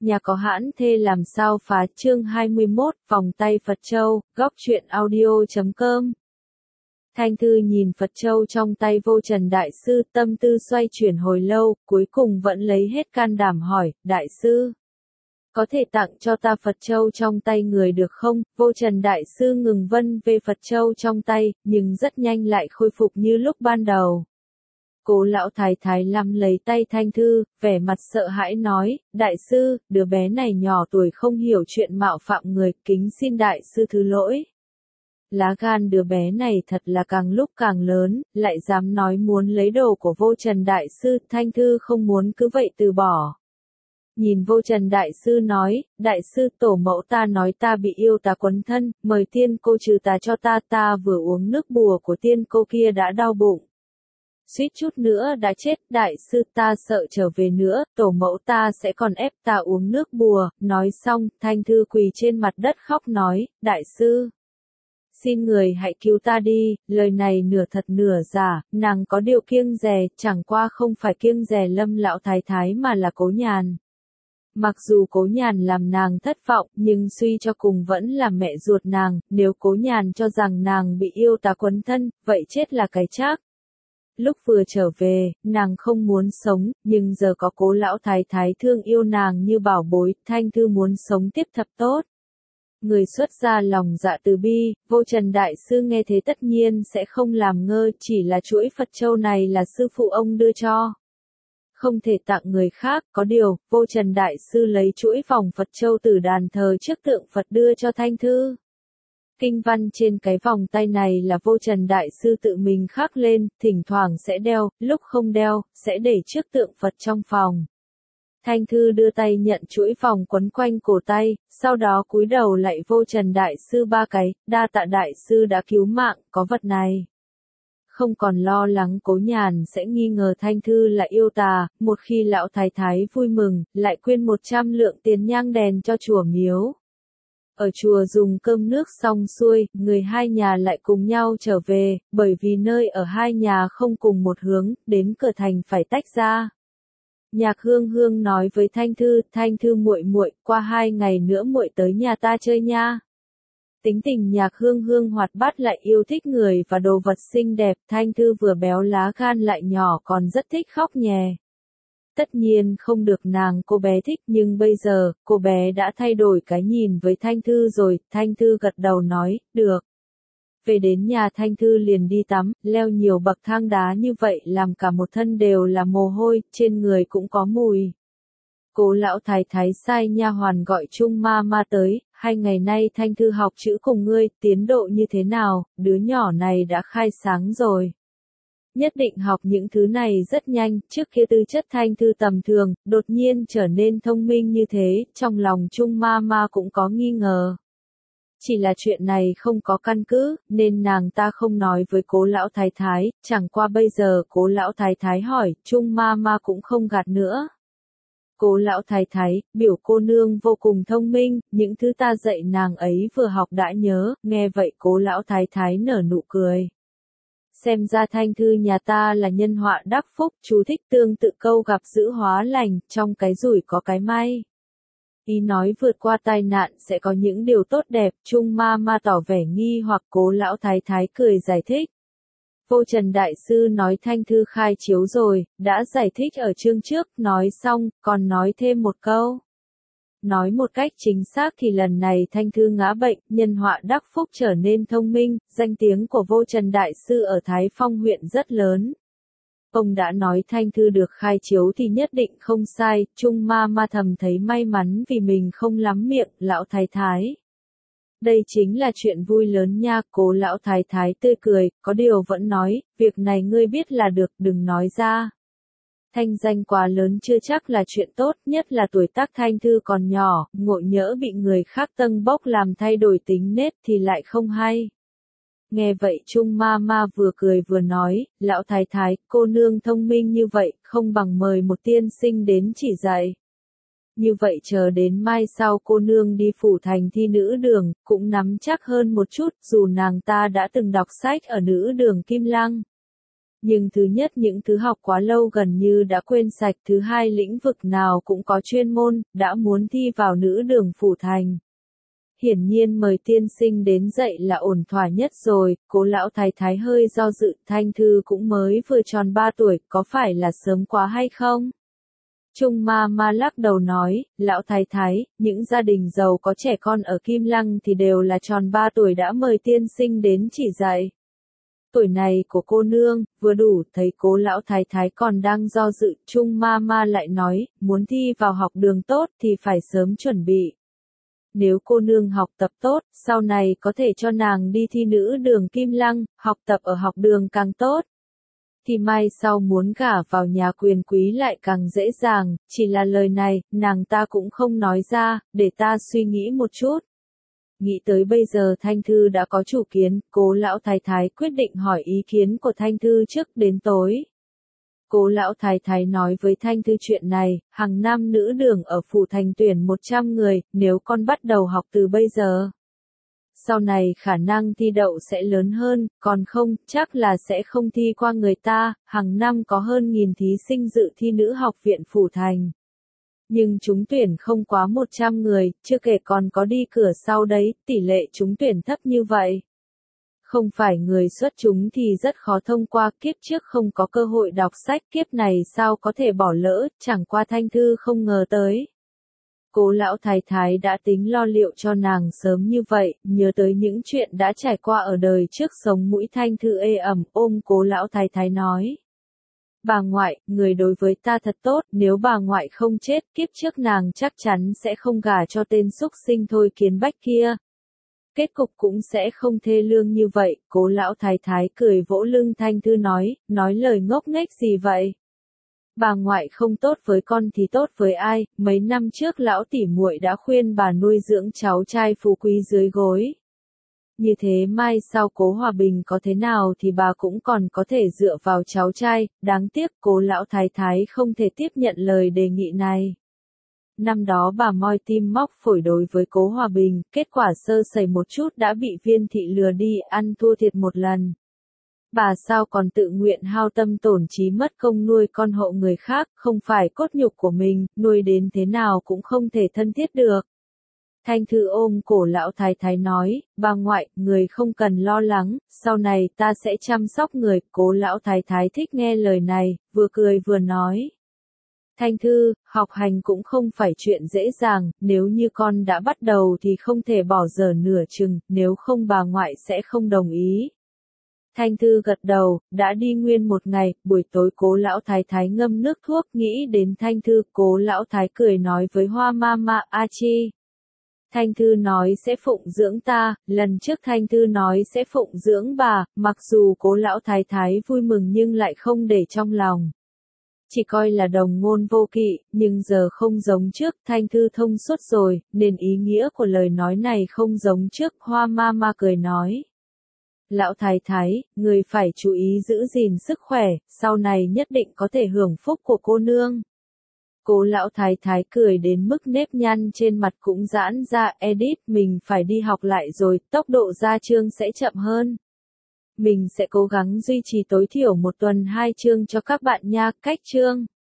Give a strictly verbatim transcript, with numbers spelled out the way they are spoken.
Nhà có hãn thê làm sao phá chương hai mươi mốt, vòng tay Phật Châu, góc truyện audio chấm com. Thanh Thư nhìn Phật Châu trong tay Vô Trần Đại Sư, tâm tư xoay chuyển hồi lâu, cuối cùng vẫn lấy hết can đảm hỏi, Đại Sư, có thể tặng cho ta Phật Châu trong tay người được không? Vô Trần Đại Sư ngừng vân về Phật Châu trong tay, nhưng rất nhanh lại khôi phục như lúc ban đầu. Cố lão thái thái lăm lấy tay Thanh Thư, vẻ mặt sợ hãi nói, Đại Sư, đứa bé này nhỏ tuổi không hiểu chuyện mạo phạm người, kính xin Đại Sư thứ lỗi. Lá gan đứa bé này thật là càng lúc càng lớn, lại dám nói muốn lấy đồ của Vô Trần Đại Sư, Thanh Thư không muốn cứ vậy từ bỏ. Nhìn Vô Trần Đại Sư nói, Đại Sư tổ mẫu ta nói ta bị yêu tà quấn thân, mời tiên cô trừ tà cho ta, ta vừa uống nước bùa của tiên cô kia đã đau bụng. Suýt chút nữa đã chết, Đại Sư ta sợ trở về nữa, tổ mẫu ta sẽ còn ép ta uống nước bùa, nói xong, Thanh Thư quỳ trên mặt đất khóc nói, Đại Sư, xin người hãy cứu ta đi, lời này nửa thật nửa giả, nàng có điều kiêng dè, chẳng qua không phải kiêng dè Lâm lão thái thái mà là Cố Nhàn. Mặc dù Cố Nhàn làm nàng thất vọng, nhưng suy cho cùng vẫn là mẹ ruột nàng, nếu Cố Nhàn cho rằng nàng bị yêu tà quấn thân, vậy chết là cái chắc. Lúc vừa trở về, nàng không muốn sống, nhưng giờ có Cố lão thái thái thương yêu nàng như bảo bối, Thanh Thư muốn sống tiếp thật tốt. Người xuất ra lòng dạ từ bi, Vô Trần Đại Sư nghe thế tất nhiên sẽ không làm ngơ, chỉ là chuỗi Phật Châu này là sư phụ ông đưa cho. Không thể tặng người khác, có điều, Vô Trần Đại Sư lấy chuỗi vòng Phật Châu từ đàn thờ trước tượng Phật đưa cho Thanh Thư. Kinh văn trên cái vòng tay này là Vô Trần Đại Sư tự mình khắc lên, thỉnh thoảng sẽ đeo, lúc không đeo, sẽ để trước tượng Phật trong phòng. Thanh Thư đưa tay nhận chuỗi vòng quấn quanh cổ tay, sau đó cúi đầu lạy Vô Trần Đại Sư ba cái, đa tạ Đại Sư đã cứu mạng, có vật này. Không còn lo lắng Cố Nhàn sẽ nghi ngờ Thanh Thư là yêu tà, một khi lão thái thái vui mừng, lại quyên một trăm lượng tiền nhang đèn cho chùa miếu. Ở chùa dùng cơm nước xong xuôi, người hai nhà lại cùng nhau trở về, bởi vì nơi ở hai nhà không cùng một hướng, đến cửa thành phải tách ra. Nhạc Hương Hương nói với Thanh Thư, Thanh Thư muội muội, qua hai ngày nữa muội tới nhà ta chơi nha. Tính tình Nhạc Hương Hương hoạt bát lại yêu thích người và đồ vật xinh đẹp, Thanh Thư vừa béo lá gan lại nhỏ còn rất thích khóc nhè. Tất nhiên không được nàng cô bé thích, nhưng bây giờ, cô bé đã thay đổi cái nhìn với Thanh Thư rồi, Thanh Thư gật đầu nói, được. Về đến nhà Thanh Thư liền đi tắm, leo nhiều bậc thang đá như vậy làm cả một thân đều là mồ hôi, trên người cũng có mùi. Cố lão thái thái sai nha hoàn gọi Trung ma ma tới, hai ngày nay Thanh Thư học chữ cùng ngươi, tiến độ như thế nào, đứa nhỏ này đã khai sáng rồi. Nhất định học những thứ này rất nhanh, trước kia tư chất Thanh Thư tầm thường, đột nhiên trở nên thông minh như thế, trong lòng Trung ma ma cũng có nghi ngờ. Chỉ là chuyện này không có căn cứ, nên nàng ta không nói với Cố lão thái thái, chẳng qua bây giờ Cố lão thái thái hỏi, Trung ma ma cũng không gạt nữa. Cố lão thái thái, biểu cô nương vô cùng thông minh, những thứ ta dạy nàng ấy vừa học đã nhớ, nghe vậy Cố lão thái thái nở nụ cười. Xem ra Thanh Thư nhà ta là nhân họa đắc phúc, chú thích tương tự câu gặp dữ hóa lành, trong cái rủi có cái may. Ý nói vượt qua tai nạn sẽ có những điều tốt đẹp, Trung ma ma tỏ vẻ nghi hoặc Cố lão thái thái cười giải thích. Vô Trần Đại Sư nói Thanh Thư khai chiếu rồi, đã giải thích ở chương trước, nói xong, còn nói thêm một câu. Nói một cách chính xác thì lần này Thanh Thư ngã bệnh, nhân họa đắc phúc trở nên thông minh, danh tiếng của Vô Trần Đại Sư ở Thái Phong huyện rất lớn. Ông đã nói Thanh Thư được khai chiếu thì nhất định không sai, Trung ma ma thầm thấy may mắn vì mình không lắm miệng, lão thái thái. Đây chính là chuyện vui lớn nha, Cố lão thái thái tươi cười, có điều vẫn nói, việc này ngươi biết là được, đừng nói ra. Thanh danh quá lớn chưa chắc là chuyện tốt, nhất là tuổi tác Thanh Thư còn nhỏ, ngộ nhỡ bị người khác tâng bốc làm thay đổi tính nết thì lại không hay. Nghe vậy Trung ma ma vừa cười vừa nói, lão thái thái, cô nương thông minh như vậy, không bằng mời một tiên sinh đến chỉ dạy. Như vậy chờ đến mai sau cô nương đi phủ thành thi nữ đường, cũng nắm chắc hơn một chút, dù nàng ta đã từng đọc sách ở nữ đường Kim Lăng. Nhưng thứ nhất những thứ học quá lâu gần như đã quên sạch, thứ hai lĩnh vực nào cũng có chuyên môn, đã muốn thi vào nữ đường phủ thành. Hiển nhiên mời tiên sinh đến dạy là ổn thỏa nhất rồi, Cố lão thái thái hơi do dự, Thanh Thư cũng mới vừa tròn ba tuổi, có phải là sớm quá hay không? Trung ma ma lắc đầu nói, lão thái thái, những gia đình giàu có trẻ con ở Kim Lăng thì đều là tròn ba tuổi đã mời tiên sinh đến chỉ dạy. Tuổi này của cô nương, vừa đủ, thấy Cố lão thái thái còn đang do dự, Trung ma ma lại nói, muốn thi vào học đường tốt thì phải sớm chuẩn bị. Nếu cô nương học tập tốt, sau này có thể cho nàng đi thi nữ đường Kim Lăng, học tập ở học đường càng tốt. Thì mai sau muốn gả vào nhà quyền quý lại càng dễ dàng, chỉ là lời này, nàng ta cũng không nói ra, để ta suy nghĩ một chút. Nghĩ tới bây giờ Thanh Thư đã có chủ kiến, Cố lão thái thái quyết định hỏi ý kiến của Thanh Thư trước đến tối. Cố lão thái thái nói với Thanh Thư chuyện này, hàng năm nữ đường ở phủ thành tuyển một trăm người, nếu con bắt đầu học từ bây giờ. Sau này khả năng thi đậu sẽ lớn hơn, còn không, chắc là sẽ không thi qua người ta, hàng năm có hơn nghìn thí sinh dự thi nữ học viện phủ thành. Nhưng trúng tuyển không quá một trăm người, chưa kể còn có đi cửa sau đấy, tỷ lệ trúng tuyển thấp như vậy. Không phải người xuất chúng thì rất khó thông qua, kiếp trước không có cơ hội đọc sách, kiếp này sao có thể bỏ lỡ, chẳng qua Thanh Thư không ngờ tới. Cố lão thái thái đã tính lo liệu cho nàng sớm như vậy, nhớ tới những chuyện đã trải qua ở đời trước, sống mũi Thanh Thư ê ẩm, ôm Cố lão thái thái nói. Bà ngoại, người đối với ta thật tốt, nếu bà ngoại không chết, kiếp trước nàng chắc chắn sẽ không gả cho tên xúc sinh Thôi Kiến Bách kia. Kết cục cũng sẽ không thê lương như vậy, Cố lão thái thái cười vỗ lưng Thanh Thư nói, nói lời ngốc nghếch gì vậy? Bà ngoại không tốt với con thì tốt với ai, mấy năm trước lão tỉ muội đã khuyên bà nuôi dưỡng cháu trai phú quý dưới gối. Như thế mai sau Cố Hòa Bình có thế nào thì bà cũng còn có thể dựa vào cháu trai, đáng tiếc Cố lão thái thái không thể tiếp nhận lời đề nghị này. Năm đó bà moi tim móc phổi đối với Cố Hòa Bình, kết quả sơ sẩy một chút đã bị Viên thị lừa đi, ăn thua thiệt một lần. Bà sao còn tự nguyện hao tâm tổn trí mất công nuôi con hộ người khác, không phải cốt nhục của mình, nuôi đến thế nào cũng không thể thân thiết được. Thanh Thư ôm cổ lão thái thái nói, bà ngoại, người không cần lo lắng, sau này ta sẽ chăm sóc người. Cố lão thái thái thích nghe lời này, vừa cười vừa nói. Thanh Thư, học hành cũng không phải chuyện dễ dàng, nếu như con đã bắt đầu thì không thể bỏ dở nửa chừng, nếu không bà ngoại sẽ không đồng ý. Thanh Thư gật đầu, đã đi nguyên một ngày, buổi tối Cố lão thái thái ngâm nước thuốc, nghĩ đến Thanh Thư, Cố lão thái cười nói với Hoa Mama, A Chi. Thanh Thư nói sẽ phụng dưỡng ta, lần trước Thanh Thư nói sẽ phụng dưỡng bà, mặc dù Cố lão thái thái vui mừng nhưng lại không để trong lòng. Chỉ coi là đồng ngôn vô kỵ, nhưng giờ không giống trước, Thanh Thư thông suốt rồi, nên ý nghĩa của lời nói này không giống trước, Hoa Mama cười nói. Lão thái thái, người phải chú ý giữ gìn sức khỏe, sau này nhất định có thể hưởng phúc của cô nương. Cố lão thái thái cười đến mức nếp nhăn trên mặt cũng giãn ra, Edith, mình phải đi học lại rồi, tốc độ ra chương sẽ chậm hơn. Mình sẽ cố gắng duy trì tối thiểu một tuần hai chương cho các bạn nha, cách chương.